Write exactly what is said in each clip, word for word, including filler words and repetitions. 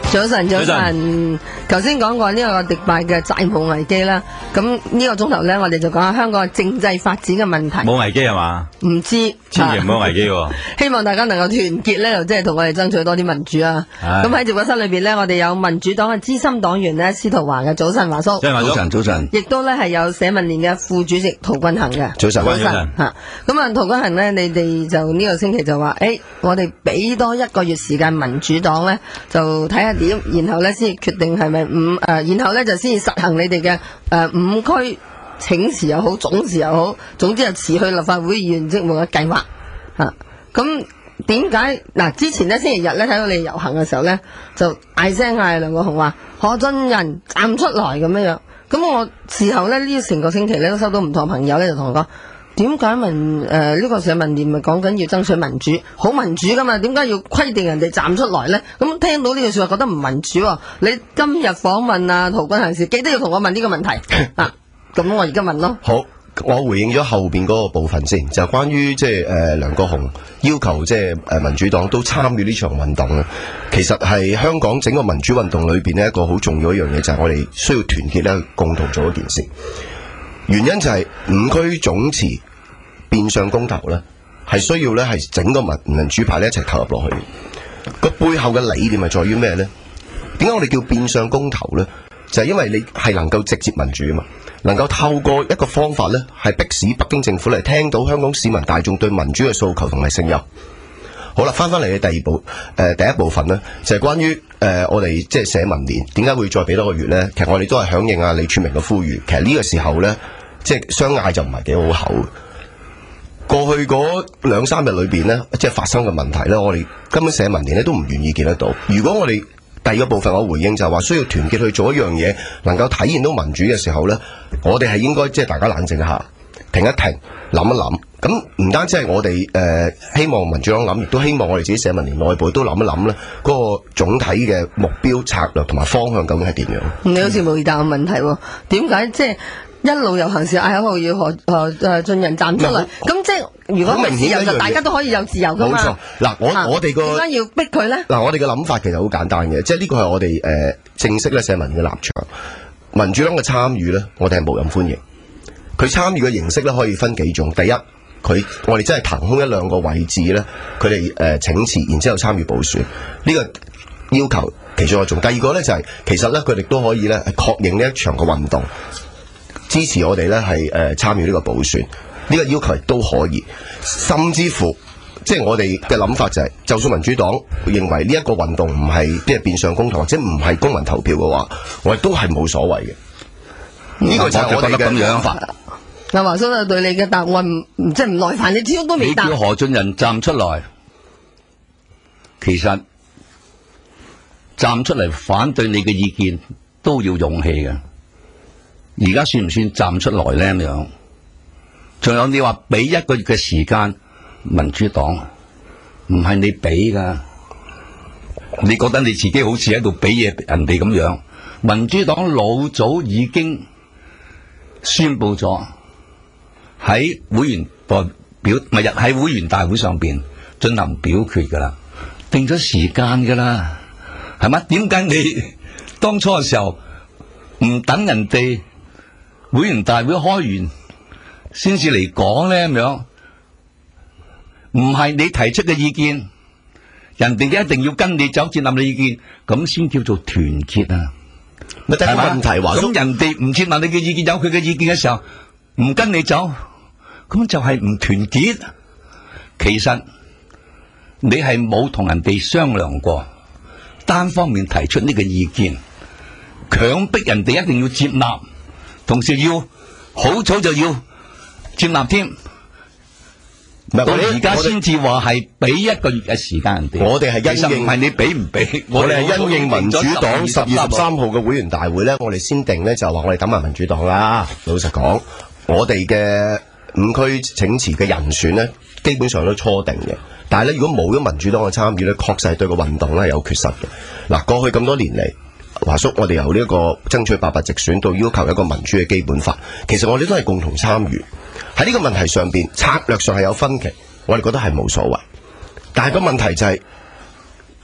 早晨，早晨。頭先講過呢個迪拜嘅債務危機啦，咁呢個鐘頭咧，我哋就講下香港嘅政制發展嘅問題。 冇危機係嘛？ 唔知， 千祈唔好危機喎。 希望大家能夠團結咧，就即係同我哋爭取多啲民主啊！咁喺直播室裏邊咧，我哋有民主黨嘅資深黨員咧，司徒華嘅。早晨，華叔。 早晨，早晨。 亦都咧係有社民連嘅副主席陶君行嘅。 早晨， 早晨嚇。咁啊，陶君行咧，你哋就呢個星期就話，誒，我哋俾多一個月時間民主黨咧，就睇下點，然後咧先決定係咪五誒，然後咧就先至實行你哋嘅誒五區請辭又好，總辭又好，總之就辭去立法會議員職務嘅計劃嚇。咁點解嗱？之前咧星期日咧睇到你遊行嘅時候咧，就大聲嗌梁國雄話何俊仁站出來咁樣樣。咁我事後咧呢成個星期咧都收到唔同朋友咧就同我講，點解民誒呢、呃這個社民連咪講緊要爭取民主，好民主噶嘛？點解要規定人哋站出來咧？咁聽到呢句說話覺得唔民主喎、哦。你今日訪問啊陶君行時，記得要同我問呢個問題啊。咁我而家問咯。 好，我回應咗後邊嗰個部分先，就係、關於即係誒梁國雄要求即係誒民主黨都參與呢場運動咧。其實係香港整個民主運動裏邊呢一個好重要一樣嘢，就係、是、我哋需要團結咧，共同做一件事。原因就係五區總辭變相公投咧，係需要咧係整個民民主派咧一齊投入落去。個背後嘅理念係在於咩咧？點解我哋叫變相公投咧？就係、是、因為你係能夠直接民主啊嘛，能夠透過一個方法咧，係迫使北京政府嚟聽到香港市民大眾對民主嘅訴求同埋聲音。好啦，翻翻嚟嘅第二部誒、呃、第一部分咧，就係、是、關於誒、呃、我哋即係社民連點解會再俾多個月咧？其實我哋都係響應啊李柱銘嘅呼籲。其實呢個時候咧，即係相嗌就唔係幾好口。過去嗰兩三日裏邊咧，即係發生嘅問題咧，我哋根本社民連咧都唔願意見得到。如果我哋第二個部分我回應就係話需要團結去做一樣嘢，能夠體現到民主嘅時候咧，我哋係應該即係大家冷靜一下，停一停，諗一諗。咁唔單止係我哋誒、呃、希望民主黨諗，亦都希望我哋自己社民連內部都諗一諗咧，嗰、那個總體嘅目標策略同埋方向究竟係點樣？ 你好似冇回答我問題喎，點解即係一路遊行時嗌口號要何何誒俊仁站出嚟？咁即係如果係自由就大家都可以有自由噶嘛？冇錯。嗱，我、啊、我哋個點解要逼佢咧？嗱，我哋嘅諗法其實好簡單嘅，即係呢個係我哋誒、呃、正式咧社民嘅立場。民主黨嘅參與咧，我哋係無任歡迎。佢參與嘅形式咧可以分幾種。第一，佢我哋真係騰空一兩個位置咧，佢哋誒請辭，然之後參與補選。呢、這個要求其中一種。第二個咧就係、是、其實咧佢哋都可以咧確認呢一場嘅運動。支持我哋咧係誒參與呢個補選，呢、這個要求亦都可以，甚至乎即係我哋嘅諗法就係、是，就算民主黨認為呢一個運動唔係即係變相公投或者唔係公民投票嘅話，我哋都係冇所謂嘅。呢、這個就係我哋嘅諗法。 嗱，華叔對你嘅答案唔即係唔耐煩，你始終都未答。 你叫何俊仁站出來，其實站出嚟反對你嘅意見都要勇氣嘅。而家算唔算站出來咧？咁樣，仲有你話俾一個月嘅時間，民主黨唔係你俾噶，你覺得你自己好似喺度俾嘢人哋咁樣？民主黨老早已經宣布咗喺會員代表，唔係喺會員大會上邊進行表決噶啦，定咗時間噶啦，係咪？點解你當初嘅時候唔等人哋會員大會開完先至嚟講咧？咁樣唔係你提出嘅意見，人哋一定要跟你走，接納你意見，咁先叫做團結啊！咪第一個問題話，咁人哋唔接納你嘅意見，有佢嘅意見嘅時候，唔跟你走，咁就係唔團結。其實你係冇同人哋商量過，單方面提出呢個意見，強迫人哋一定要接納。同時要好早就要接納添，到而家先至話係俾一個月嘅時間人哋。我哋係因應，唔係你俾唔俾，我哋係因應民主黨十月十三號嘅會員大會咧，我哋先定咧就話我哋等埋民主黨啦。老實講，我哋嘅五區請辭嘅人選咧，基本上都初定嘅。但係咧，如果冇咗民主黨嘅參與咧，確實係對個運動咧係有缺失嘅。嗱，過去咁多年嚟，華叔，我哋由呢一個爭取八八直選到要求一個民主嘅基本法，其實我哋都係共同參與。喺呢個問題上邊，策略上係有分歧，我哋覺得係冇所謂。但係個問題就係、是，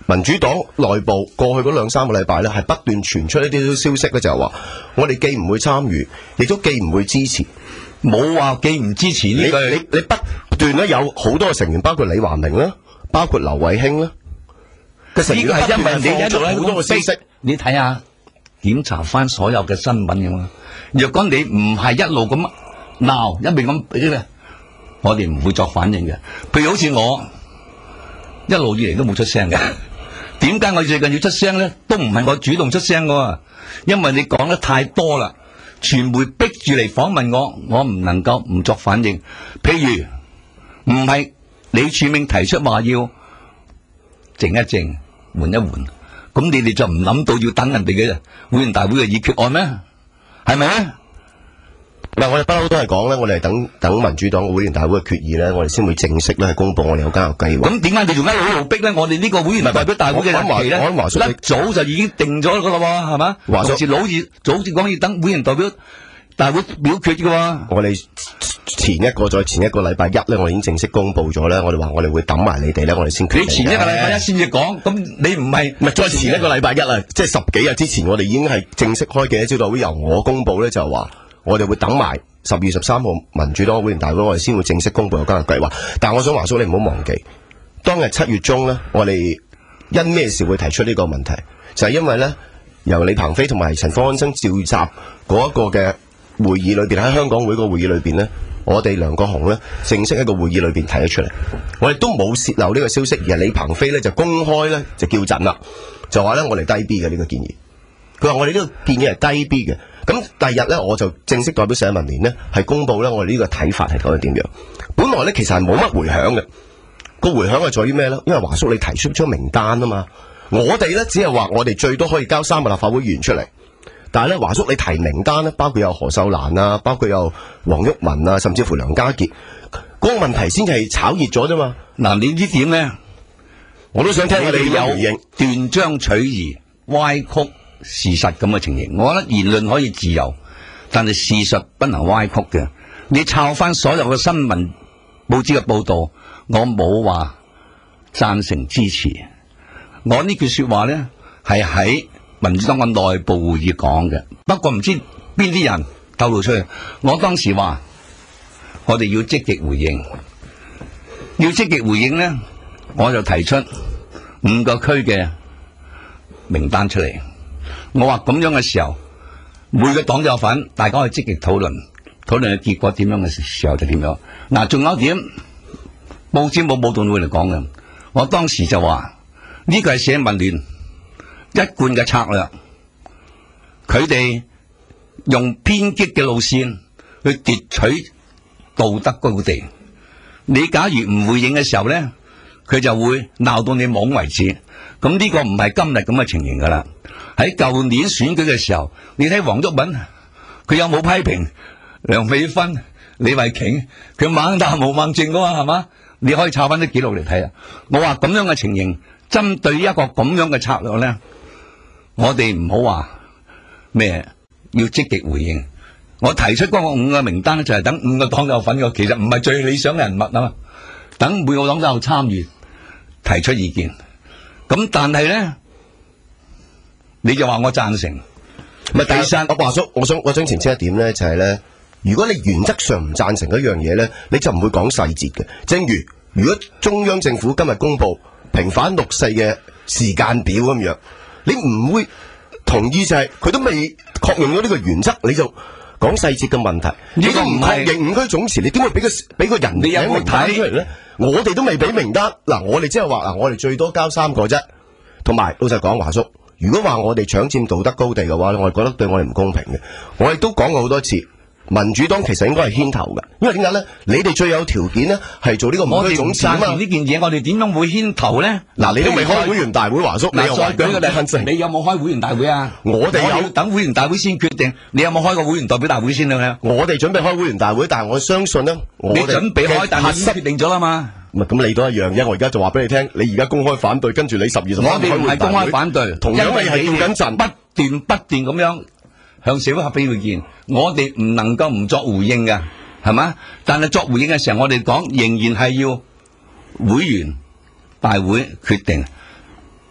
民主黨內部過去嗰兩三個禮拜咧，係不斷傳出一啲消息咧，就係話我哋既唔會參與，亦都既唔會支持， 冇話既唔支持呢個。 你你不斷咧有好多成員，包括李華明啦，包括劉慧卿啦，嘅成員係因為你喺度好多個消息， 你睇下檢查翻所有嘅新聞咁嘛。若果你唔係一路咁鬧，一味咁俾咧，我哋唔會作反應嘅。譬如好似我一路以嚟都冇出聲嘅。點解我最近要出聲咧？都唔係我主動出聲嘅，因為你講得太多啦，傳媒逼住嚟訪問我，我唔能夠唔作反應。譬如唔係李柱銘提出話要靜一靜、緩一緩，咁你哋就唔諗到要等人哋嘅會員大會嘅議決案咩？係咪啊？ 嗱，我哋不嬲都係講咧，我哋係等等民主黨會員大會嘅決議咧，我哋先會正式咧係公佈我哋有交易計劃。 咁點解你仲一路一路逼咧？我哋呢個會員代表大會嘅日期咧，一早就已經定咗噶啦喎，係嘛？華叔老似早至講要等會員代表大會表決嘅喎。 我哋前一個再前一個禮拜一咧，我哋已經正式公佈咗咧，我哋話我哋會等埋你哋咧，我哋先決定。 你前一個禮拜一先至講，咁你唔係唔係再前一個禮拜一啊？即係十幾日之前，我哋已經係正式開記者招待會，由我公佈咧就話。我哋會等埋十月十三號民主黨會員大會，我哋先會正式公布有關嘅計劃。但係我想華叔你唔好忘記，當日七月中咧，我哋因咩事會提出呢個問題？就係、是、因為咧，由李鵬飛同埋陳方安生召集嗰一個嘅會議裏邊，喺香港會個會議裏邊咧，我哋梁國雄咧正式喺個會議裏邊提咗出嚟，我哋都冇泄漏呢個消息，而係李鵬飛咧就公開咧就叫陣啦，就話咧我哋低 B 嘅呢個建議，佢話我哋呢個建議係低 B 嘅。咁第二日咧，我就正式代表社民連呢，係公佈咧我哋呢個睇法係講係點樣。本來咧其實係冇乜迴響嘅，個迴響係在於咩咧？因為華叔你提出咗名單啊嘛，我哋咧只係話我哋最多可以交三個立法會議員出嚟，但係咧華叔你提名單咧，包括有何秀蘭啊，包括有黃毓民啊，甚至乎梁家傑，嗰、那個問題先係炒熱咗啫嘛。 嗱，你呢點咧，我都想聽你有回應，斷章取義、歪曲事實咁嘅情形。我覺得言論可以自由，但係事實不能歪曲嘅。你抄翻所有嘅新聞報紙嘅報道，我冇話贊成支持。我呢句說話咧係喺民主黨嘅內部會議講嘅，不過唔知邊啲人透露出去。我當時話我哋要積極回應，要積極回應咧，我就提出五個區嘅名單出嚟。我話咁樣嘅時候，每個黨都有份，大家可以積極討論，討論嘅結果點樣嘅時候就點樣。嗱，仲有一點，報紙冇報道會嚟講嘅。我當時就話呢個係社民聯一貫嘅策略，佢哋用偏激嘅路線去奪取道德高地。你假如唔回應嘅時候咧，佢就會鬧到你懵為止。咁呢個唔係今日咁嘅情形噶啦。喺舊年選舉嘅時候，你睇黃毓民，佢有冇批評梁美芬、李慧瓊？佢猛打冇猛正噶嘛，係嘛？你可以抄翻啲記錄嚟睇啊！我話咁樣嘅情形，針對一個咁樣嘅策略咧，我哋唔好話咩，要積極回應。我提出嗰個五個名單咧，就係等五個黨有份嘅，其實唔係最理想嘅人物啊嘛。等每個黨都有參與，提出意見。咁但係咧，你就話我贊成， 唔係，第三，我華叔，我想我想澄清一點咧，就係咧，如果你原則上唔贊成一樣嘢咧，你就唔會講細節嘅。正如如果中央政府今日公布平反六四嘅時間表咁樣，你唔會同意就係佢都未確認咗呢個原則，你就講細節嘅問題。如果唔確認五區總辭，你點會俾個俾個人名名單出嚟咧？我哋都未俾名單，嗱，我哋即係話嗱，我哋最多交三個啫。同埋老實講，華叔，如果話我哋搶佔道德高地嘅話咧，我哋覺得對我哋唔公平嘅。我亦都講過好多次，民主黨其實應該係牽頭嘅，因為點解咧？你哋最有條件咧係做呢個五區總辭啊嘛。 呢件嘢我哋點樣會牽頭咧？ 嗱，你都未開會員大會，華叔，你又再舉個例子，你有冇開會員大會啊？ 我哋有， 等會員大會先決定。你有冇開過會員代表大會先咧？ 我哋準備開會員大會，但係我相信咧， 你準備開，但係已經決定咗啦嘛。 唔係咁，你都一樣啫。我而家就話俾你聽，你而家公開反對，跟住你十月十三號開會員大會， 我哋唔係公開反對， 同樣你係叫緊陣， 不斷不斷咁樣向社會發表意見。我哋唔能夠唔作回應嘅，係嘛？但係作回應嘅時候，我哋講仍然係要會員大會決定。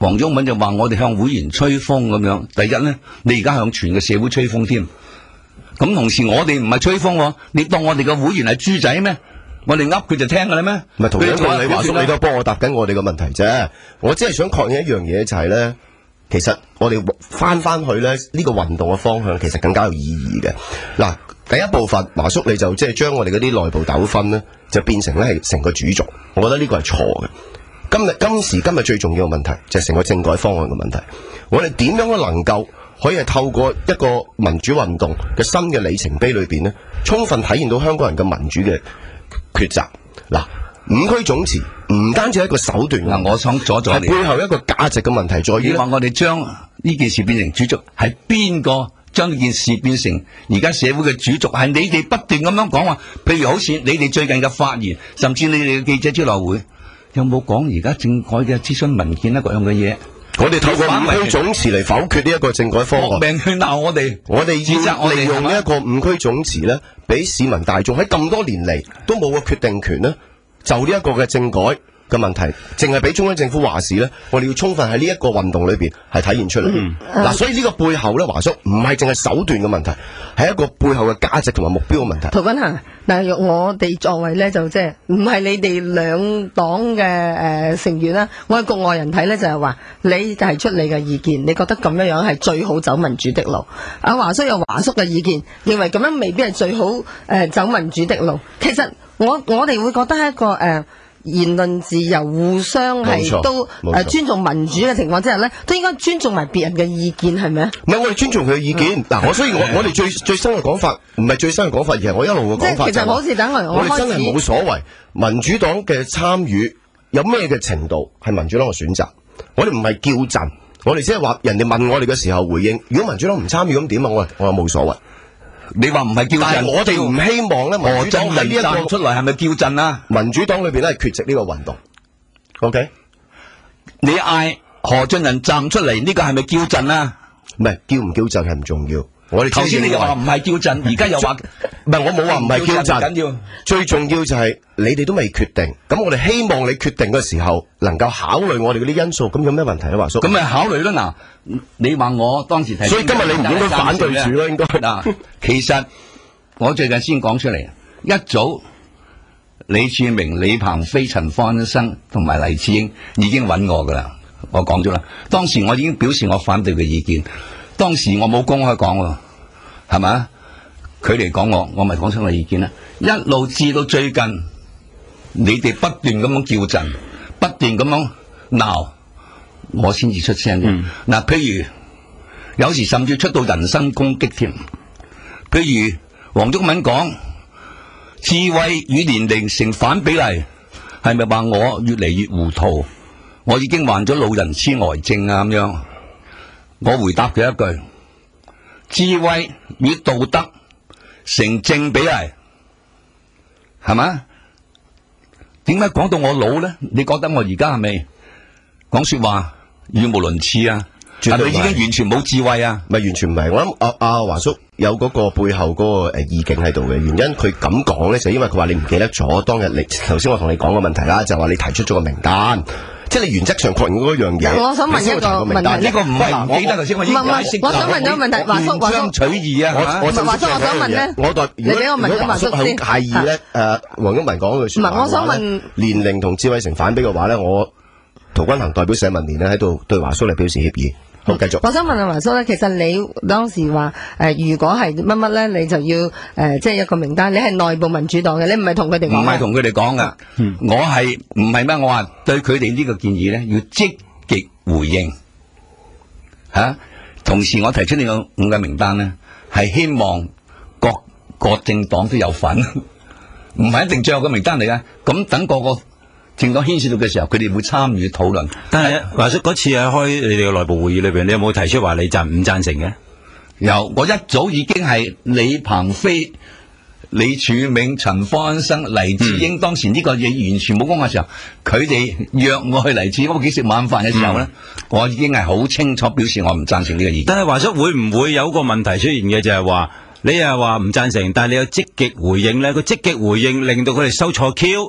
黃忠敏就話我哋向會員吹風咁樣。第一咧，你而家向全個社會吹風添。咁同時我哋唔係吹風喎，你當我哋嘅會員係豬仔咩？我哋噏佢就聽㗎啦咩？ 唔係同樣道理，華叔你都幫我答緊我哋嘅問題啫。我只係想確認一樣嘢，就係咧，其實我哋翻翻去咧呢個運動嘅方向，其實更加有意義嘅。嗱，第一部分華叔你就即係將我哋嗰啲內部糾紛咧，就變成咧係成個主軸。我覺得呢個係錯嘅。今日今時今日最重要嘅問題就係成個政改方案嘅問題。我哋點樣能夠可以係透過一個民主運動嘅新嘅里程碑裏邊咧，充分體現到香港人嘅民主嘅抉擇。嗱，五區總辭唔單止係一個手段， 嗱，我想阻咗你。 背後一個價值嘅問題在於， 你話我哋將呢件事變成主軸，係邊個將呢件事變成而家社會嘅主軸？係你哋不斷咁樣講話，譬如好似你哋最近嘅發言，甚至你哋嘅記者招待會，有冇講而家政改嘅諮詢文件一個樣嘅嘢？ 我哋透過五區總辭嚟否決呢一個政改方案， 搏命去鬧我哋， 我哋要利用呢一個五區總辭咧，俾市民大眾喺咁多年嚟都冇個決定權咧，就呢一個嘅政改嘅問題，淨係俾中央政府話事咧，我哋要充分喺呢一個運動裏邊係體現出嚟。嗱、嗯啊，所以呢個背後咧，華叔唔係淨係手段嘅問題，係一個背後嘅價值同埋目標嘅問題。 涂君行，但係我哋作為咧就即係唔係你哋兩黨嘅誒成員啦，我係局外人睇咧就係話，你提出你嘅意見，你覺得咁樣樣係最好走民主的路。阿華叔有華叔嘅意見，認為咁樣未必係最好誒、呃、走民主的路。其實我我哋會覺得係一個誒。呃言論自由互相係都誒尊重民主嘅情況之下咧，都應該尊重埋別人嘅意見，係咪啊？ 唔係，我哋尊重佢嘅意見。嗱、嗯，我所以我我哋最最新嘅講法，唔係最新嘅講法，而係我一路嘅講法。 即係其實好似等我我哋真係冇所謂，民主黨嘅參與有咩嘅程度係民主黨嘅選擇。我哋唔係叫陣，我哋只係話人哋問我哋嘅時候回應。如果民主黨唔參與咁點啊？我我又冇所謂。 你話唔係叫陣， 但係我哋唔希望咧，民主黨喺呢一個出嚟係咪叫陣啊？ 民主黨裏邊咧係缺席呢個運動。OK， 你嗌何俊仁站出嚟，呢個係咪叫陣啊？ 唔係，叫唔叫陣係唔重要。我哋頭先你又話唔係叫陣，而家又話唔係，我冇話唔係叫陣。 緊要， 最重要就係你哋都未決定，咁我哋希望你決定嘅時候能夠考慮我哋嗰啲因素，咁有咩問題咧，華叔？ 咁咪考慮啦嗱，你話我當時提， 所以今日你唔應該反對住咯，應該嗱。其實我最近先講出嚟，一早李柱銘、李鵬飛、陳方安生同埋黎智英已經揾我噶啦，我講咗啦。當時我已經表示我反對嘅意見，當時我冇公開講喎，係咪？佢哋講我，我咪講出我意見啦。一路至到最近，你哋不斷咁樣叫陣，不斷咁樣鬧，我先至出聲嘅。嗱、嗯，譬如有時甚至出到人身攻擊添。譬如黃忠敏講智慧與年齡成反比例，係咪話我越嚟越糊塗？我已經患咗老人痴呆症啊咁樣。我回答佢一句：智慧與道德成正比例，係嘛？點解講到我老咧？你覺得我而家係咪講說話語無倫次啊？係咪已經完全冇智慧啊？ 唔係完全唔係，我諗阿阿華叔有嗰個背後嗰個誒意境喺度嘅原因，佢咁講咧就因為佢話你唔記得咗當日你頭先我同你講嘅問題啦，就話你提出咗個名單。即係你原則上確認嗰樣嘢。 我想問一個問題， 呢個唔係唔記得頭先我已經解釋。 我想問咗個問題，華叔，華叔取義啊， 我我華叔，我想問咧， 我代你俾我問咗華叔先。 好介意咧，誒，黃忠文講句説話。唔係， 我想問年齡同智慧成反比嘅話咧，我涂君行代表社民連咧喺度對華叔嚟表示歉意。好，繼續。我想問阿華叔咧，其實你當時話誒，如果係乜乜咧，你就要誒，即係一個名單。你係內部民主黨嘅，你唔係同佢哋講。 唔係同佢哋講噶，我係唔係咩？我話對佢哋呢個建議咧，要積極回應吓。同時，我提出呢個五個名單咧，係希望各各政黨都有份，唔係一定最後個名單嚟嘅。咁等個個政黨牽涉到嘅時候，佢哋會參與討論。 但係華叔嗰次喺開你哋嘅內部會議裏邊，你有冇提出話你贊唔贊成嘅？ 有，我一早已經係李鵬飛、李柱銘、陳方安生、黎智英，嗯、當時呢個嘢完全冇講嘅時候，佢哋約我去黎智英屋企食晚飯嘅時候咧，嗯、我已經係好清楚表示我唔贊成呢個意見。 但係華叔會唔會有個問題出現嘅，就係話你又話唔贊成，但係你有積極回應咧？個積極回應令到佢哋收錯 Q。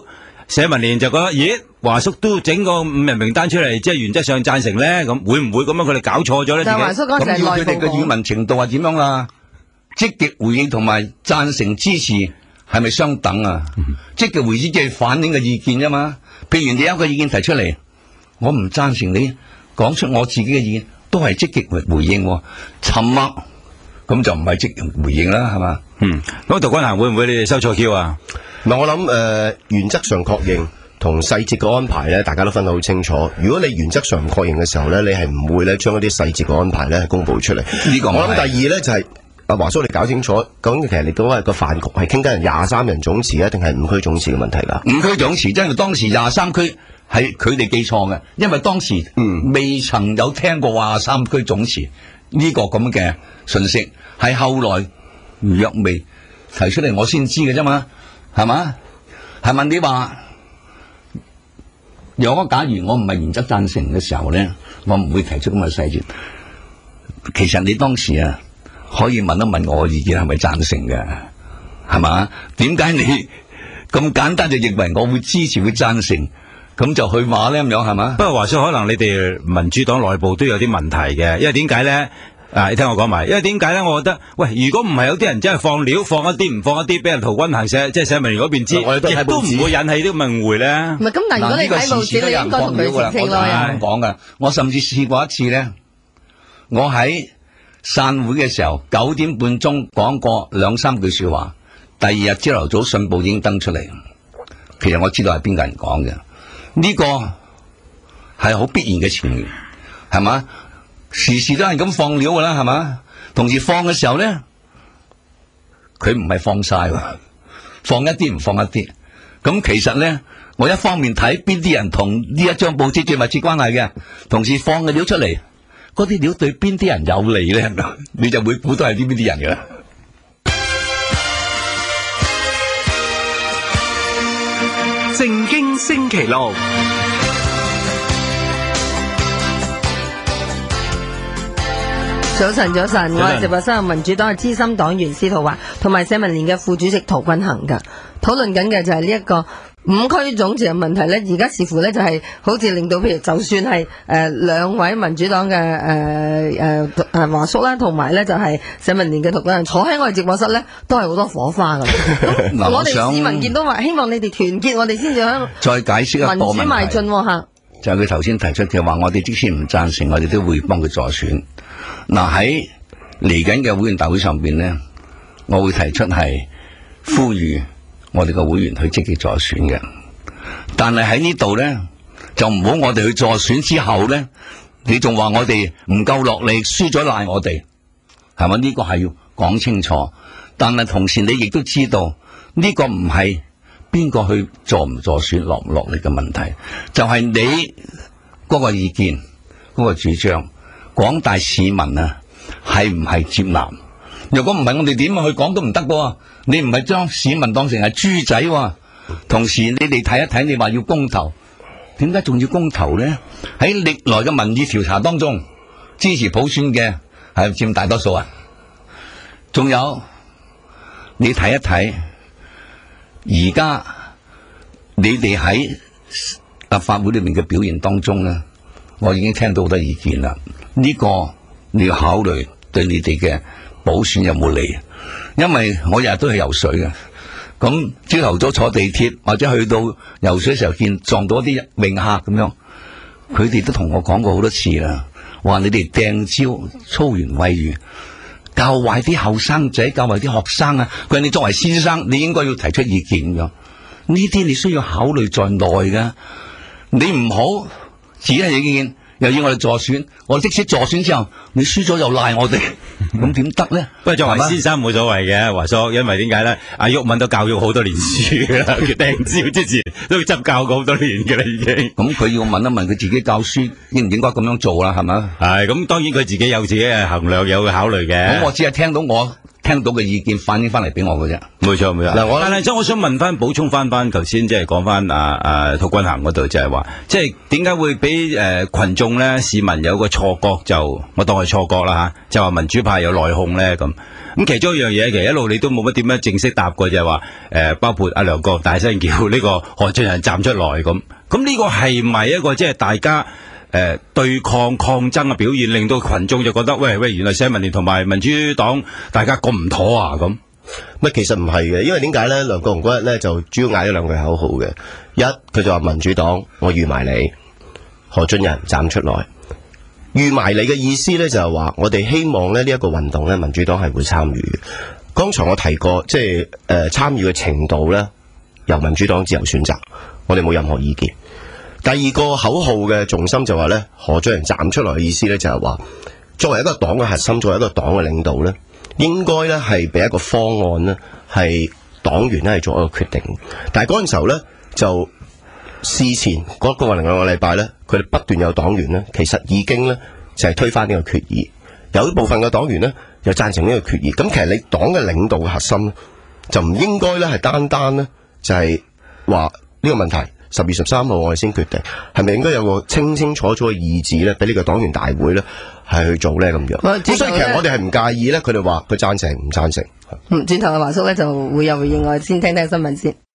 社民連就覺得，咦，華叔都整個五人名單出嚟，即係原則上贊成咧，咁會唔會咁樣佢哋搞錯咗咧？ 但係華叔嗰陣係咁要佢哋嘅內部語文程度係點樣啦？積極回應同埋贊成支持係咪相等啊？積極回應即係反映嘅意見啫嘛。譬如你有一個意見提出嚟，我唔贊成你講出我自己嘅意見，都係積極回回應喎。沉默咁就唔係積極回應啦，係嘛？ 嗯，咁陶君行會唔會你哋收錯 Q 啊？ 唔係我諗誒、呃，原則上確認同細節嘅安排咧，大家都分得好清楚。如果你原則上唔確認嘅時候咧，你係唔會咧將一啲細節嘅安排咧公佈出嚟。呢個我諗第二咧就係、是。阿華叔，你搞清楚，究竟其實你嗰個個飯局係傾緊廿三人總辭啊，定係五區總辭嘅問題㗎？ 五區總辭，因為當時廿三區係佢哋記錯嘅，因為當時嗯未曾有聽過話三區總辭呢個咁嘅信息，係後來余若薇提出嚟，我先知嘅啫嘛，係嘛？係問你話，如果假如我唔係原則贊成嘅時候咧，我唔會提出咁嘅細節。其實你當時啊。可以問一問我嘅意見係咪贊成嘅，係嘛？點解你咁簡單就認為我會支持會贊成，咁就去話咧咁樣係嘛？ 不過華叔可能你哋民主黨內部都有啲問題嘅，因為點解咧？啊，你聽我講埋，因為點解咧？我覺得，喂，如果唔係有啲人真係放料，放一啲唔放一啲，俾人陶君行社即係社民連嗰邊知，亦都唔會引起啲咁嘅誤會咧。唔係咁，但係如果你睇報紙，你應該同佢澄清咯。 咁講噶，我甚至試過一次咧，我喺散會嘅時候，九點半鐘講過兩三句說話，第二日朝頭早信報已經登出嚟。其實我知道係邊個人講嘅，呢個係好必然嘅前緣，係嘛？時時都係咁放料噶啦，係嘛？同時放嘅時候咧，佢唔係放晒，放一啲唔放一啲。咁其實咧，我一方面睇邊啲人同呢一張報紙最密切關係嘅，同時放嘅料出嚟。嗰啲料對邊啲人有利咧？你就會估到係啲邊啲人嘅啦。 正經星期六， 早晨，早晨，我係直播室民主黨嘅資深黨員司徒華，同埋社民連嘅副主席陶君行噶，討論緊嘅就係呢一個五區總辭嘅問題咧，而家似乎咧就係好似令到譬如就算係誒兩位民主黨嘅誒誒誒華叔啦，同埋咧就係社民連嘅陶君行坐喺我哋直播室咧，都係好多火花噶。咁我哋市民見到話，希望你哋團結，我哋先至響再解釋一個民主邁進吓。 就係佢頭先提出嘅話，我哋即使唔贊成，我哋都會幫佢助選。嗱喺嚟緊嘅會員大會上邊咧，我會提出係呼籲我哋嘅會員去積極助選嘅，但係喺呢度咧就唔好我哋去助選之後咧，你仲話我哋唔夠落力，輸咗賴我哋，係咪？呢個係要講清楚。但係同時你亦都知道呢個唔係邊個去助唔助選落唔落力嘅問題，就係你嗰個意見嗰個主張，廣大市民啊係唔係接納？如果唔係，我哋點去講都唔得㗎。你唔係將市民當成係豬仔喎。同時你哋睇一睇，你話要公投，點解仲要公投咧？喺歷來嘅民意調查當中，支持普選嘅係佔大多數啊。仲有你睇一睇，而家你哋喺立法會裏面嘅表現當中咧，我已經聽到好多意見啦。呢個你要考慮對你哋嘅補選有冇利？因為我日日都係游水嘅，咁朝頭早坐地鐵或者去到游水嘅時候見撞到啲泳客咁樣，佢哋都同我講過好多次啦，話你哋掟蕉粗言穢語，教壞啲後生仔，教壞啲學生啊！佢話你作為先生，你應該要提出意見咁樣，呢啲你需要考慮在內噶，你唔好自己嘅意見。又要我哋助選，我即使助選之後，你輸咗又賴我哋，咁點得咧？ 不過作為先生冇所謂嘅，華叔，因為點解咧？阿毓民都教育好多年書啦，佢掟蕉之前都執教過好多年嘅啦，已經。 咁佢要問一問佢自己教書應唔應該咁樣做啦，係咪？ 係，咁當然佢自己有自己嘅衡量，有嘅考慮嘅。 咁我只係聽到我聽到嘅意見反映翻嚟俾我嘅啫。 冇錯冇錯。嗱，我但係即係我想問翻補充翻翻頭先即係講翻啊啊涂君衡嗰度，就係話即係點解會俾誒群眾咧市民有個錯覺，就我當係錯覺啦嚇，就話民主派有內訌咧咁。咁其中一樣嘢，其實一路你都冇乜點樣正式答過，就係話誒，包括阿梁國大聲叫呢個何俊仁站出來咁。咁呢個係咪一個即係大家誒、呃、對抗抗爭嘅表現，令到群眾就覺得喂喂，原來社民連同埋民主黨大家咁唔妥啊咁？ 乜其實唔係嘅，因為點解咧？梁國雄嗰日咧就主要嗌咗兩句口號嘅，一佢就話民主黨我預埋你，何俊仁站出來。預埋你嘅意思咧，就係話我哋希望咧呢一個運動咧，民主黨係會參與嘅。剛才我提過，即係誒參與嘅程度咧，由民主黨自由選擇，我哋冇任何意見。第二個口號嘅重心就話咧，何俊仁站出來嘅意思咧，就係話作為一個黨嘅核心，作為一個黨嘅領導咧，應該咧係俾一個方案咧，係黨員咧係做一個決定。但係嗰陣時候咧就。事前嗰個零兩個禮拜咧，佢哋不斷有黨員咧，其實已經咧就係推翻呢個決議。有一部分嘅黨員咧又贊成呢個決議。咁其實你黨嘅領導嘅核心咧，就唔應該咧係單單咧就係話呢個問題十月十三號我哋先決定，係咪應該有個清清楚楚嘅意志咧，俾呢個黨員大會咧係去做咧咁樣。咁所以其實我哋係唔介意咧，佢哋話佢贊成唔贊成。 嗯，轉頭嘅華叔咧就會有回應，我先聽聽新聞先。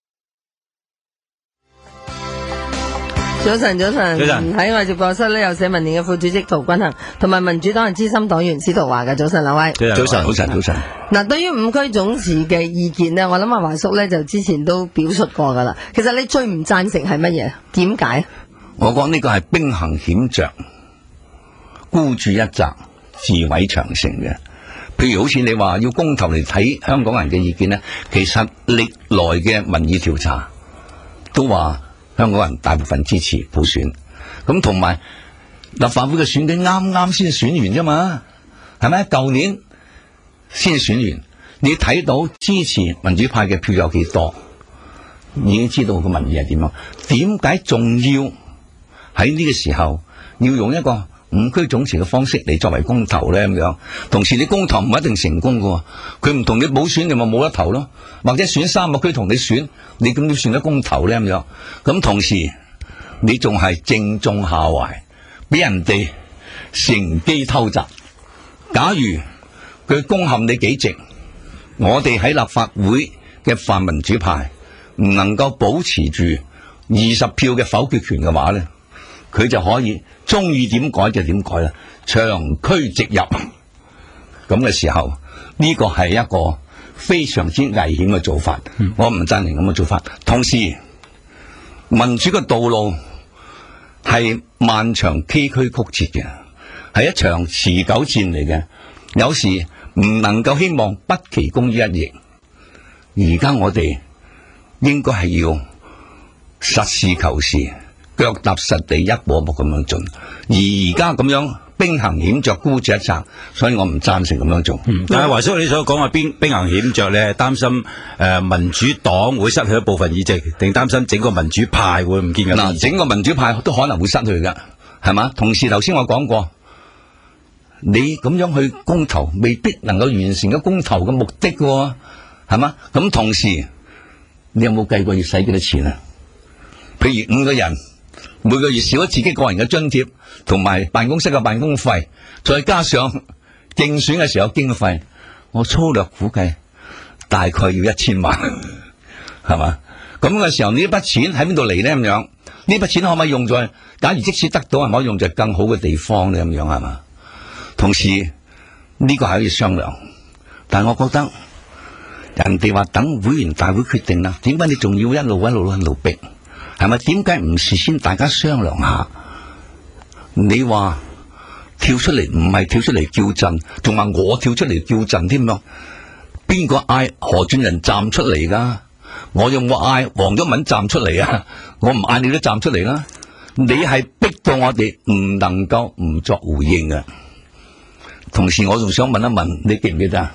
早晨，早晨，喺我直播室咧有社民連嘅副主席涂君衡，同埋民主黨嘅資深黨員司徒華嘅。早晨兩位， 早晨，早晨，早晨。 嗱，對於五區總辭嘅意見呢，我諗阿華叔咧就之前都表述過噶啦。其實你最唔贊成係乜嘢？點解？ 我講呢個係兵行險着，孤注一擲，自毀長城嘅。譬如好似你話要公投嚟睇香港人嘅意見呢，其實歷來嘅民意調查都話。香港人大部分支持普選，咁同埋立法會嘅選舉啱啱先選完啫嘛，係咪？舊年先選完，你睇到支持民主派嘅票有幾多，已經知道個民意係點樣。點解仲要喺呢個時候要用一個五區總辭嘅方式嚟作為公投咧？咁樣，同時你公投唔一定成功㗎，佢唔同你補選，你咪冇得投咯。或者選三個區同你選，你咁要算得公投咧咁樣。咁同時你仲係正中下懷，俾人哋乘機偷襲。假如佢攻陷你幾席，我哋喺立法會嘅泛民主派唔能夠保持住二十票嘅否決權嘅話咧，佢就可以中意點改就點改啦，長驅直入。咁嘅時候，呢個係一個非常之危險嘅做法，嗯、我唔贊成咁嘅做法。同時，民主嘅道路係漫長崎嶇曲折嘅，係一場持久戰嚟嘅。有時唔能夠希望不期功於一役。而家我哋應該係要實事求是，腳踏實地，一步一步咁樣進。而而家咁樣兵行險着，孤注一擲，所以我唔贊成咁樣做。 嗯、但係華叔你所講嘅兵兵行險着咧，擔心誒、呃、民主黨會失去一部分議席，定擔心整個民主派會唔見㗎？ 嗱，整個民主派都可能會失去㗎，係嘛？同時頭先我講過，你咁樣去公投，未必能夠完成咗公投嘅目的㗎，係嘛？咁同時，你有冇計過要使幾多錢啊？譬如五個人。每個月少咗自己個人嘅津貼，同埋辦公室嘅辦公費，再加上競選嘅時候經費，我粗略估計大概要一千萬，係嘛？咁嘅時候，呢筆錢喺邊度嚟咧？咁樣呢筆錢可唔可以用在？假如即使得到，係咪可以用在更好嘅地方咧？咁樣係嘛？同時呢個係可以商量，但係我覺得人哋話等會員大會決定啦，點解你仲要一路一路一路逼？係咪？點解唔事先大家商量下？你話跳出嚟唔係跳出嚟叫陣，仲話我跳出嚟叫陣添咯？邊個嗌何俊仁站出嚟噶？我有冇嗌黃毓民站出嚟啊？我唔嗌你都站出嚟啦！你係逼到我哋唔能夠唔作回應嘅。同時，我仲想問一問，你記唔記得？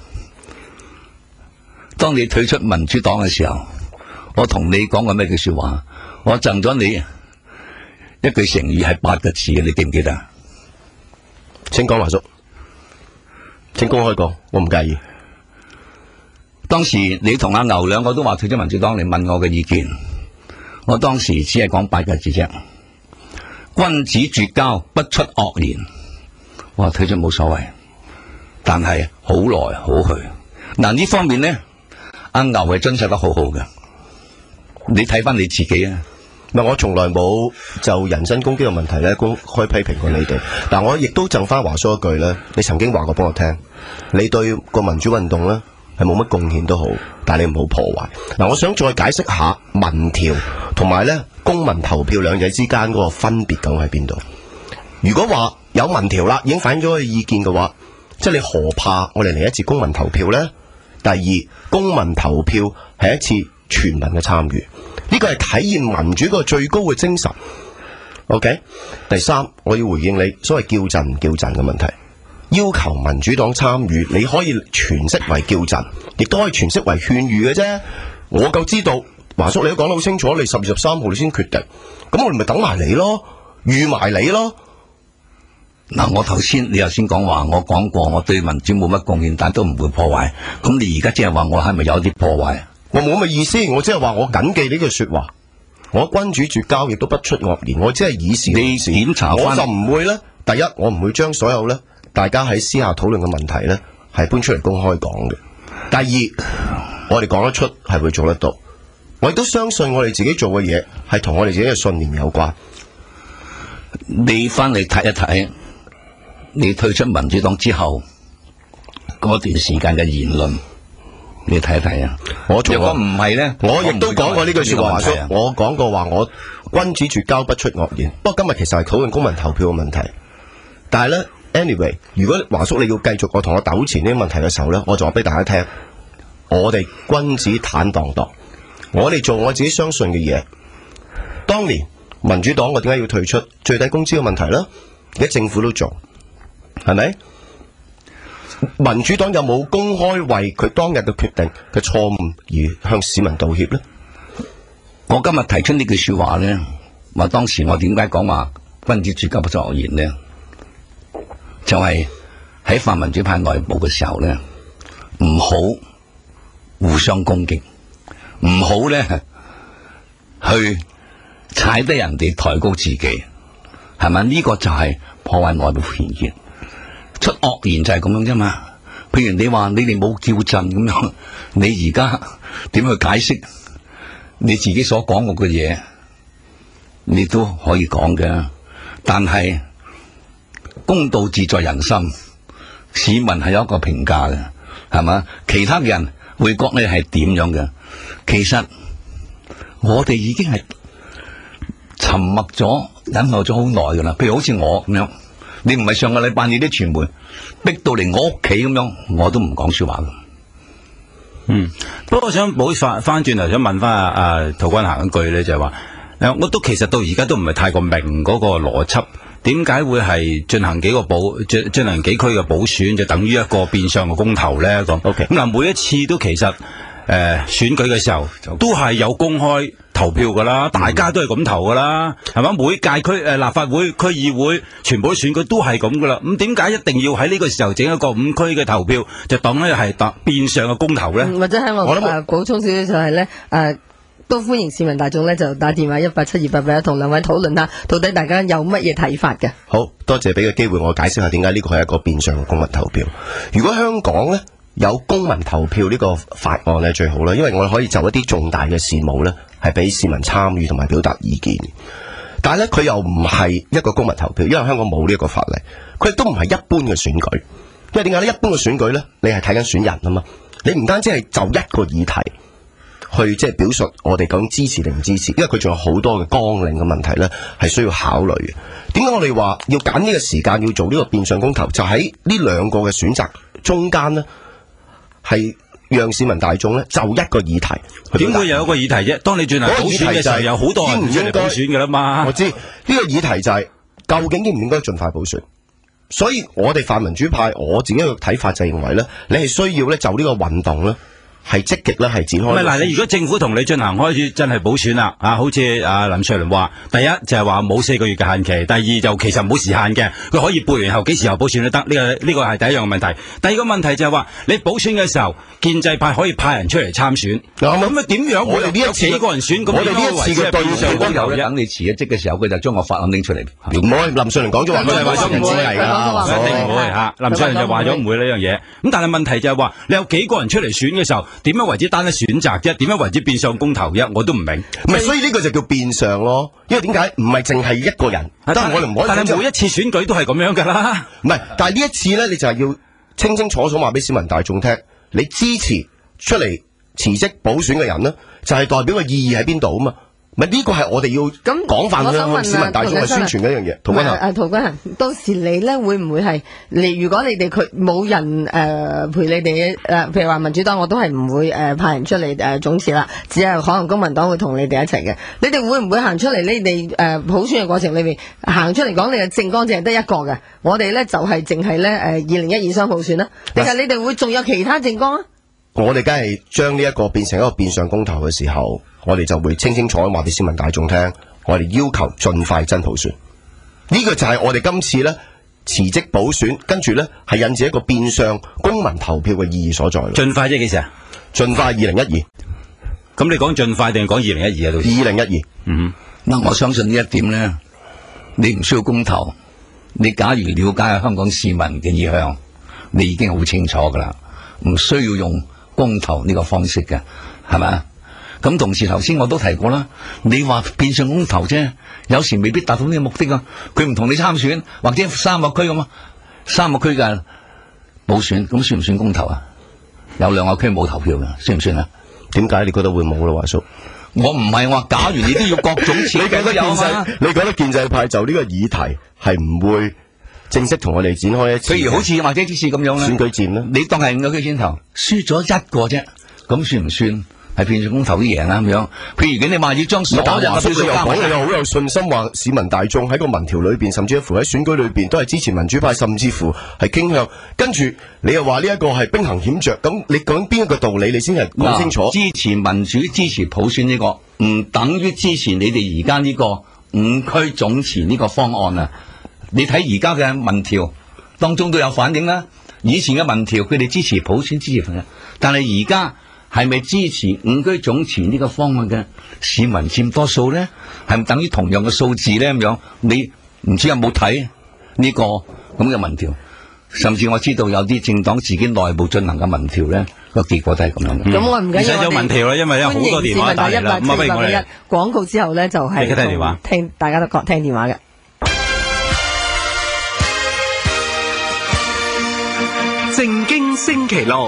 當你退出民主黨嘅時候，我同你講過咩句說話？我贈咗你一句成語係八個字嘅，你記唔記得？ 請講，華叔，請公開講，我唔介意。 當時你同阿牛兩個都話退出民主黨，你問我嘅意見，我當時只係講八個字啫：君子絕交，不出惡言。我話退出冇所謂，但係好來好去。嗱，呢方面咧，阿牛係遵守得好好嘅。你睇翻你自己啊！ 唔係，我從來冇就人身攻擊嘅問題咧公開批評過你哋。但我亦都贈翻華叔一句咧，你曾經話過俾我聽，你對個民主運動咧係冇乜貢獻都好，但係你唔好破壞。嗱，我想再解釋下民調同埋咧公民投票兩者之間嗰個分別究竟喺邊度？如果話有民調啦，已經反映咗佢意見嘅話，即係你何怕我哋嚟一次公民投票咧？第二，公民投票係一次全民嘅參與，呢個係體現民主個最高嘅精神。OK， 第三，我要回應你所謂叫陣唔叫陣嘅問題，要求民主黨參與，你可以詮釋為叫陣，亦都可以詮釋為勸喻嘅啫。我夠知道，華叔你都講得好清楚，你十月十三號你先決定，咁我哋咪等埋你咯，預埋你咯。 嗱，我頭先你頭先講話，我講過我對民主冇乜貢獻，但都唔會破壞。咁你而家即係話我係咪有啲破壞？ 我冇咁嘅意思，我即係話我謹記呢句說話。我君主絕交，亦都不出惡言。我只係以事論事。 你檢查翻， 我就唔會咧。第一，我唔會將所有咧大家喺私下討論嘅問題咧係搬出嚟公開講嘅。第二，我哋講得出係會做得到。我亦都相信我哋自己做嘅嘢係同我哋自己嘅信念有關。 你翻嚟睇一睇。你退出民主黨之後嗰段時間嘅言論，你睇一睇啊！ 我如果唔係咧， 我亦都講過呢句說話。華叔，我講過話，我君子絕交，不出惡言。不過今日其實係討論公民投票嘅問題。但係咧 ，anyway， 如果華叔你要繼續我同我糾纏呢啲問題嘅時候咧，我就話俾大家聽，我哋君子坦蕩蕩，我哋做我自己相信嘅嘢。當年民主黨我點解要退出？最低工資嘅問題啦，而家政府都做。係咪？民主黨有冇公開為佢當日嘅決定嘅錯誤而向市民道歉呢？ 我今日提出呢句說話咧，話當時我點解講話君子絕交不出惡言呢？就係喺泛民主派內部嘅時候咧，唔好互相攻擊，唔好咧去踩低人哋，抬高自己，係咪？呢個就係破壞內部團結。出惡言就係咁樣啫嘛。譬如你話你哋冇叫陣咁樣，你而家點去解釋你自己所講過嘅嘢？你都可以講嘅。但係公道自在人心，市民係有一個評價嘅，係嘛？其他嘅人會覺得你係點樣嘅？其實我哋已經係沉默咗、忍耐咗好耐噶啦。譬如好似我咁樣。你唔係上個禮拜你啲傳媒逼到嚟我屋企咁樣，我都唔講說話噶。 嗯，不過我想補翻翻轉頭，想問翻阿阿陶君行一句咧，就係話誒，我都其實到而家都唔係太過明嗰個邏輯，點解會係進行幾個補進進行幾區嘅補選，就等於一個變相嘅公投咧？咁 OK，咁嗱，每一次都其實誒、呃、選舉嘅時候都係有公開投票噶啦，大家都係咁投噶啦，係嘛？每屆區誒立法會、區議會，全部選舉都係咁噶啦。咁點解一定要喺呢個時候整一個五區嘅投票，就當咧係特變相嘅公投咧？ 或者喺我我誒補充少少就係咧誒，都歡迎市民大眾咧就打電話一八七二八八一同兩位討論下，到底大家有乜嘢睇法嘅？ 好多謝俾個機會我解釋下點解呢個係一個變相嘅公民投票。如果香港咧有公民投票呢個法案咧最好啦，因為我哋可以就一啲重大嘅事務咧係俾市民參與同埋表達意見。但係咧佢又唔係一個公民投票，因為香港冇呢一個法例，佢亦都唔係一般嘅選舉。因為點解咧？一般嘅選舉咧，你係睇緊選人啊嘛，你唔單止係就一個議題去即係表述我哋究竟支持定唔支持，因為佢仲有好多嘅綱領嘅問題咧係需要考慮嘅。點解我哋話要揀呢個時間要做呢個變相公投？就喺呢兩個嘅選擇中間呢，係讓市民大眾咧就一個議題。 點會有一個議題啫？當你轉行補選嘅時候，有好多人出嚟補選噶啦嘛。 我知呢、這個議題就係、是、究竟應唔應該盡快補選？所以我哋泛民主派我自己嘅睇法就認為咧，你係需要咧就呢個運動咧係積極咧係展開。 唔係嗱，你如果政府同你進行開始真係補選啦，啊，好似啊林卓麟話，第一就係話冇四個月嘅限期，第二就其實冇時限嘅，佢可以半年後幾時候補選都得，呢、這個呢、這個係第一樣問題。第二個問題就係話，你補選嘅時候，建制派可以派人出嚟參選，咁啊點樣？我哋呢一次幾個人選，咁我哋呢一次嘅對象都有咧，等你辭咗職嘅時候，佢就將個法案拎出嚟。 唔會，林卓麟講咗話，佢係話咗唔會嚟㗎， 一定唔會嚇。林卓麟就話咗唔會呢樣嘢。咁但係問題就係話，你有幾個人出嚟選嘅時候，點樣為之單一選擇啫？點樣為之變相公投啫？我都唔明。 唔係，所以呢個就叫變相咯。因為點解？唔係淨係一個人，但係我哋唔可以。 但係每一次選舉都係咁樣㗎啦。 唔係，但係呢一次咧，你就係要清清楚楚話俾市民大眾聽，你支持出嚟辭職補選嘅人呢，就係、是、代表個意義喺邊度啊嘛？咪呢個係我哋要咁廣泛向市民大眾係宣傳嘅一樣嘢。陶君行， 啊陶君行，到時你咧會唔會係你？如果你哋佢冇人誒、呃、陪你哋誒、呃，譬如話民主黨，我都係唔會誒、呃、派人出嚟誒總辭啦，只係可能公民黨會同你哋一齊嘅。你哋會唔會行出嚟？你哋誒普選嘅過程裏邊行出嚟講，你嘅政綱淨係得一個嘅。我哋咧就係淨係咧誒二零一二雙普選啦。定係你哋會仲有其他政綱啊？ 我哋梗係將呢一個變成一個變相公投嘅時候，我哋就會清清楚楚話俾市民大眾聽，我哋要求盡快真普選。呢、這個就係我哋今次咧辭職補選，跟住咧係引致一個變相公民投票嘅意義所在。 盡快即係幾時啊？ 盡快二零一二。 咁你講盡快定係講二零一二啊？到時二零一二。 嗯哼，嗱，我相信呢一點咧，你唔需要公投，你假如了解香港市民嘅意向，你已經好清楚噶啦，唔需要用公投呢個方式嘅，係咪？咁同時頭先我都提過啦，你話變相公投啫，有時未必達到呢個目的啊。佢唔同你參選，或者三個區咁啊，三個區嘅補選，咁算唔算公投啊？有兩個區冇投票嘅，算唔算啊？ 點解你覺得會冇咯，華叔？ 我唔係話，假如你都要各種設計都有啊。 你覺得建制派就呢個議題係唔會正式同我哋展開一次？ 譬如好似或者之次咁樣咧， 選舉戰咧， 你當係五個區先投，輸咗一個啫，咁算唔算係變相公投啲贏啊？咁樣，譬如如果你話要將所有嘅票數加埋， 你又好有信心話市民大眾喺個民調裏邊，甚至乎喺選舉裏邊都係支持民主派，甚至乎係傾向。跟住你又話呢一個係兵行險着，咁你講邊一個道理，你先係講清楚。 支持民主、支持普選呢個，唔等於支持你哋而家呢個五區總辭呢個方案啊！你睇而家嘅民調當中都有反映啦。以前嘅民調佢哋支持普選、支持嘅，但係而家係咪支持五區總辭呢個方案嘅市民佔多數咧？係咪等於同樣嘅數字咧？咁樣你唔知有冇睇呢個咁嘅民調？甚至我知道有啲政黨自己內部進行嘅民調咧，個結果都係咁樣嘅。咁、 嗯、我唔緊要， 有民調啦，因為有好多電話打嚟啦。咁啊，不如我哋廣告之後咧，就係、是、 聽電話， 聽大家都講聽電話嘅。 正經星期六，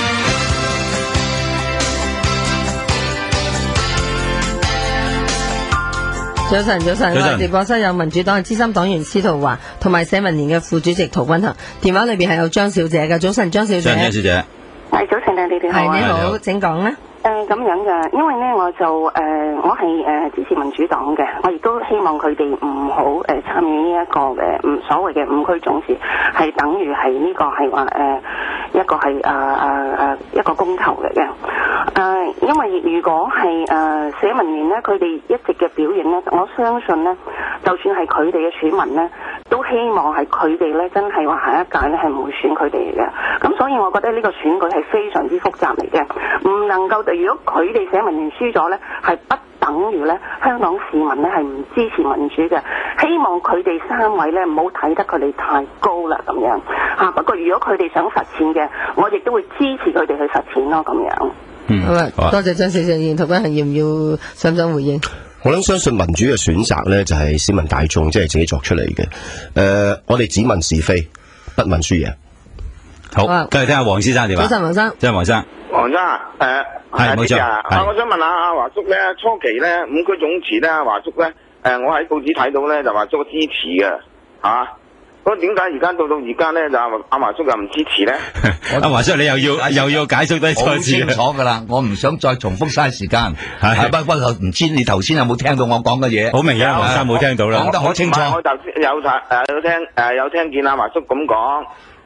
早晨，早晨，我哋直播室有民主黨嘅資深黨員司徒華，同埋社民連嘅副主席陶君行。電話裏邊係有張小姐嘅，早晨，張小姐。 張小姐。 係早晨啊，你哋好啊。 係你好，請講咧。 誒咁樣嘅，因為咧我就誒、呃、我係誒、呃、支持民主黨嘅，我亦都希望佢哋唔好誒參與呢一個嘅唔所謂嘅五區總辭，係等於係呢個係話誒一個係誒誒誒一個公投嚟嘅。誒、呃，因為如果係誒、呃、社民連咧，佢哋一直嘅表現咧，我相信咧，就算係佢哋嘅選民咧，都希望係佢哋咧真係話下一屆咧係唔會選佢哋嘅。咁所以我覺得呢個選舉係非常之複雜嚟嘅，唔能夠。如果佢哋社民連輸咗呢，係不等於呢香港市民呢係唔支持民主嘅。希望佢哋三位呢唔好睇得佢哋太高啦咁樣嚇。不過如果佢哋想實踐嘅，我亦都會支持佢哋去實踐咯咁樣。 嗯， 好啊，多謝張小姐。陶君行要唔要想唔想回應？ 我諗相信民主嘅選擇呢，就係市民大眾即係自己作出嚟嘅。誒、呃，我哋只問是非，不問輸贏。 好，繼續聽下黃先生電話。 早晨，黃生。 即係黃生。 黃生啊，誒係冇錯。 啊，我想問下阿華叔咧，初期咧五區總辭咧，華叔咧，誒我喺報紙睇到咧就話咗支持嘅，嚇。咁點解而家到到而家咧就阿華叔又唔支持咧？ 阿華叔你又要又要解釋得再次。 清楚噶啦，我唔想再重複嘥時間。係不不過唔知你頭先有冇聽到我講嘅嘢？ 好明顯，黃生冇聽到啦。 講得好清楚。 我頭先有睇誒有聽誒有聽見阿華叔咁講。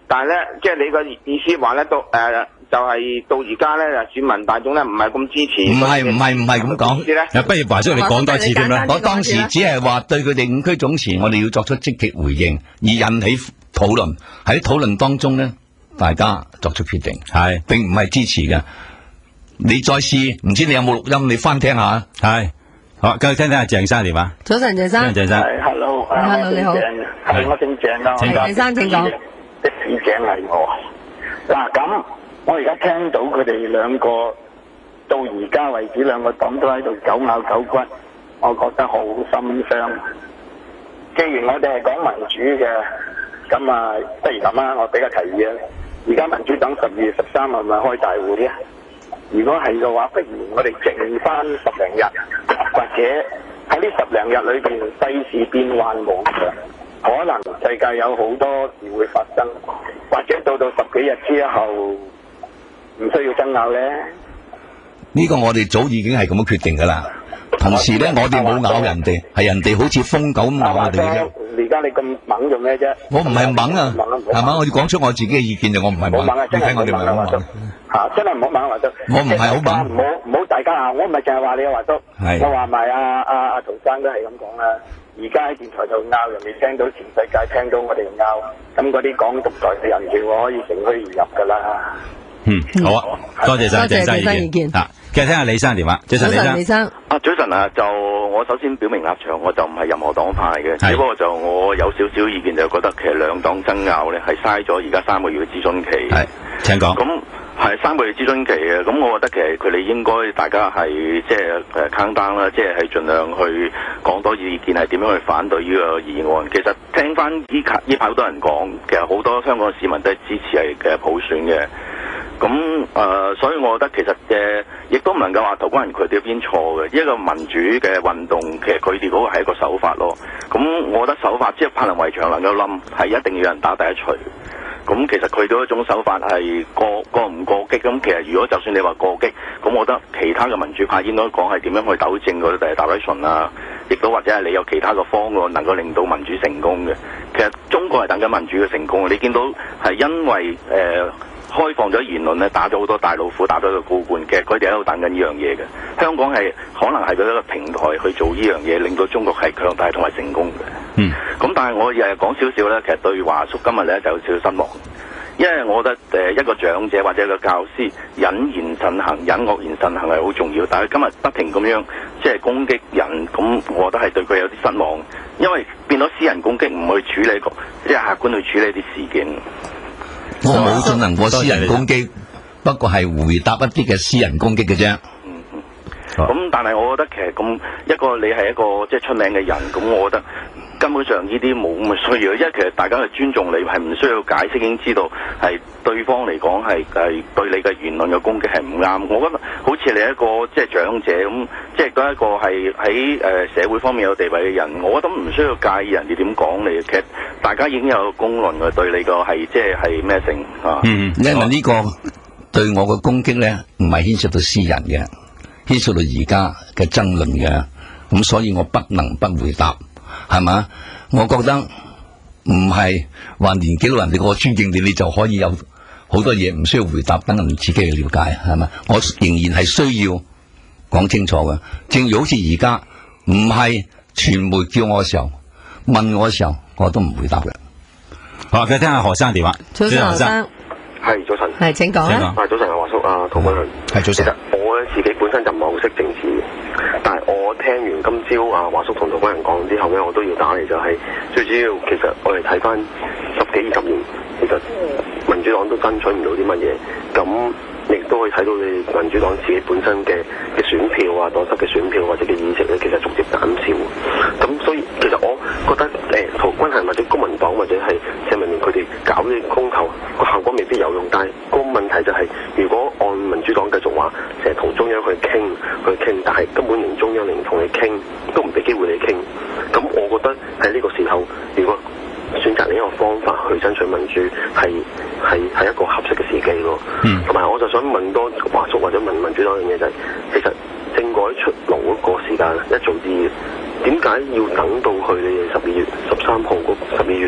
但係咧，即係你個意思話咧，到誒、呃、就係、是、到而家咧，選民大眾咧唔係咁支持。 唔係唔係唔係咁講。 嗱，不如華叔你講多次添啦。 我當時只係話對佢哋五區總辭，我哋要作出積極回應，而引起討論。喺討論當中咧，大家作出決定，係並唔係支持嘅。你再試，唔知你有冇錄音？你翻聽下。係，好，繼續聽聽阿鄭生電話。 早晨，鄭生。 鄭生。 係，hello，hello， 你好。 係，我姓鄭啊。 係，鄭生請講。 的士井係我。嗱咁，我而家聽到佢哋兩個到而家為止，兩個黨都喺度狗咬狗骨，我覺得好心傷。既然我哋係講民主嘅，咁啊，不如咁啊，我俾個提議啊。而家民主黨十二月十三號係咪開大會啊？如果係嘅話，不如我哋剩翻十零日，或者喺呢十零日裏邊，世事變幻無常，可能世界有好多事會發生，或者到到十幾日之後唔需要爭拗咧。 呢個我哋早已經係咁樣決定噶啦。同時咧，我哋冇咬人哋，係人哋好似瘋狗咁咬我哋嘅啫。 而家你咁猛做咩啫？ 我唔係猛啊，係嘛？我要講出我自己嘅意見就我唔係猛。你睇我哋咪好猛。 嚇！真係唔好猛華叔。 我唔係好猛。 唔好唔好大家啊！我唔係淨係話你啊華叔。係。我話埋阿阿阿陶生都係咁講啦。而家喺電台度拗，人哋聽到全世界聽到我哋拗，咁嗰啲港獨台嘅人權我可以乘虛而入㗎啦。 嗯，好啊，多謝晒鄭生意見。啊，繼續聽下李生電話。早晨，李生。李生。 啊，早晨啊，就我首先表明立場，我就唔係任何黨派嘅，只不過就我有少少意見，就覺得其實兩黨爭拗咧係嘥咗而家三個月嘅諮詢期。 係，請講。 咁係三個月諮詢期嘅，咁我覺得其實佢哋應該大家係即係誒 count down 啦，即係係盡量去講多意見，係點樣去反對呢個議案。其實聽翻依排依排好多人講，其實好多香港市民都係支持係嘅普選嘅。咁誒、呃，所以我覺得其實誒，亦、呃、都唔能夠話陶君行佢哋邊錯嘅。一個民主嘅運動，其實佢哋嗰個係一個手法咯。咁我覺得手法即係柏林圍牆能夠冧，係一定要有人打第一錘。咁其實佢嗰一種手法係過過唔過激。咁其實如果就算你話過激，咁我覺得其他嘅民主派應該講係點樣去糾正嗰啲第大威信啊，亦都或者係你有其他嘅方案能夠令到民主成功嘅。其實中國係等緊民主嘅成功。你見到係因為誒。呃開放咗言論咧，打咗好多大老虎，打咗個高官，其實佢哋喺度等緊呢樣嘢嘅。香港係可能係佢一個平台去做呢樣嘢，令到中國係強大同埋成功嘅。嗯。咁但係我又講少少咧，其實對華叔今日咧就有少少失望，因為我覺得誒一個長者或者一個教師隱言慎行、隱惡言慎行係好重要，但係今日不停咁樣即係攻擊人，咁我覺得係對佢有啲失望，因為變咗私人攻擊，唔去處理個即係客觀去處理啲事件。 我冇進行過私人攻擊，不過係回答一啲嘅私人攻擊嘅啫。 嗯嗯。咁但係我覺得其實咁一個你係一個即係出名嘅人，咁我覺得根本上呢啲冇咁嘅需要，因為其實大家係尊重你，係唔需要解釋，已經知道係對方嚟講係係對你嘅言論嘅攻擊係唔啱。我覺得好似你一個即係長者咁，即係嗰一個係喺誒社會方面有地位嘅人，我覺得唔需要介意人哋點講你。其實大家已經有公論嘅對你個係即係係咩性啊？ 嗯，因為呢個對我嘅攻擊咧，唔係牽涉到私人嘅，牽涉到而家嘅爭論嘅，咁所以我不能不回答，係嘛？我覺得唔係話年紀老人哋我尊敬你，你就可以有好多嘢唔需要回答，等人自己去了解，係嘛？我仍然係需要講清楚嘅，正如好似而家唔係傳媒叫我嘅時候，問我嘅時候，我都唔回答嘅。 好，繼續聽下何生電話。 早晨，何生。 係早晨。 係請講啊。 係早晨，華叔啊，陶君行。 係早晨。 其實我咧自己本身就唔係好識政治嘅，但係我聽完今朝啊華叔同陶君行講之後咧，我都要打嚟就係、是、最主要，其實我哋睇翻十幾二十年，其實民主黨都爭取唔到啲乜嘢，咁亦都可以睇到你民主黨自己本身嘅嘅選票啊、黨室嘅選票或者嘅議席咧，其實逐漸減少。咁所以其實我覺得誒陶君行或者公民黨或者係社民連佢哋搞啲公投個效果未必有用，但係個問題就係、是、如果按民主黨繼續話成日同中央去傾去傾，但係根本連中央連同你傾都唔俾機會你傾，咁我覺得喺呢個時候，如果選擇另一個方法去爭取民主，係係係一個合適嘅時機咯。嗯。同埋我就想問多華叔或者問民主黨一樣嘢就係、是，其實政改出爐嗰個時間一早知嘅，點解要等到去你哋十二月十三號嗰十二月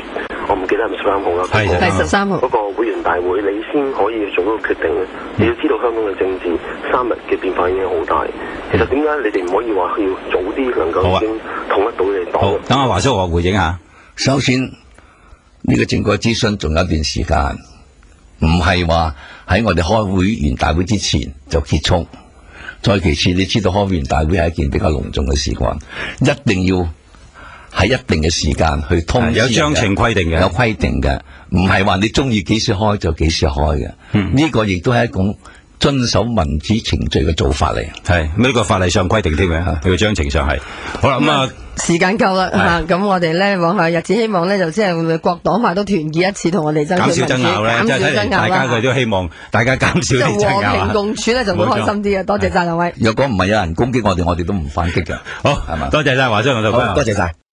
我唔記得係咪十三號啦。 係係十三號。 嗰個會員大會，你先可以做嗰個決定嘅。你要知道香港嘅政治三日嘅變化已經好大。其實點解你哋唔可以話要早啲能夠已經統一到你哋黨？ 好，等阿華叔我回應下。 首先呢個政改諮詢仲有一段時間，唔係話喺我哋開會員大會之前就結束。再其次，你知道開會員大會係一件比較隆重嘅事幹，一定要喺一定嘅時間去通知， 有章程規定嘅， 有規定嘅，唔係話你中意幾時開就幾時開嘅。呢、嗯、個亦都係一種遵守民主程序嘅做法嚟。 係呢個法例上規定添嘅，呢個章程上係。好啦，咁啊。 時間夠啦吓，咁我哋咧往後日子希望咧就即係會唔會各黨派都團結一次，同我哋爭取民主，減少爭拗咧，即係睇嚟大家佢都希望大家減少啲爭拗，和平共處咧就會開心啲啊！多謝晒兩位。 若果唔係有人攻擊我哋，我哋都唔反擊嘅。 好，係嘛？多謝晒華叔同道哥， 多謝晒。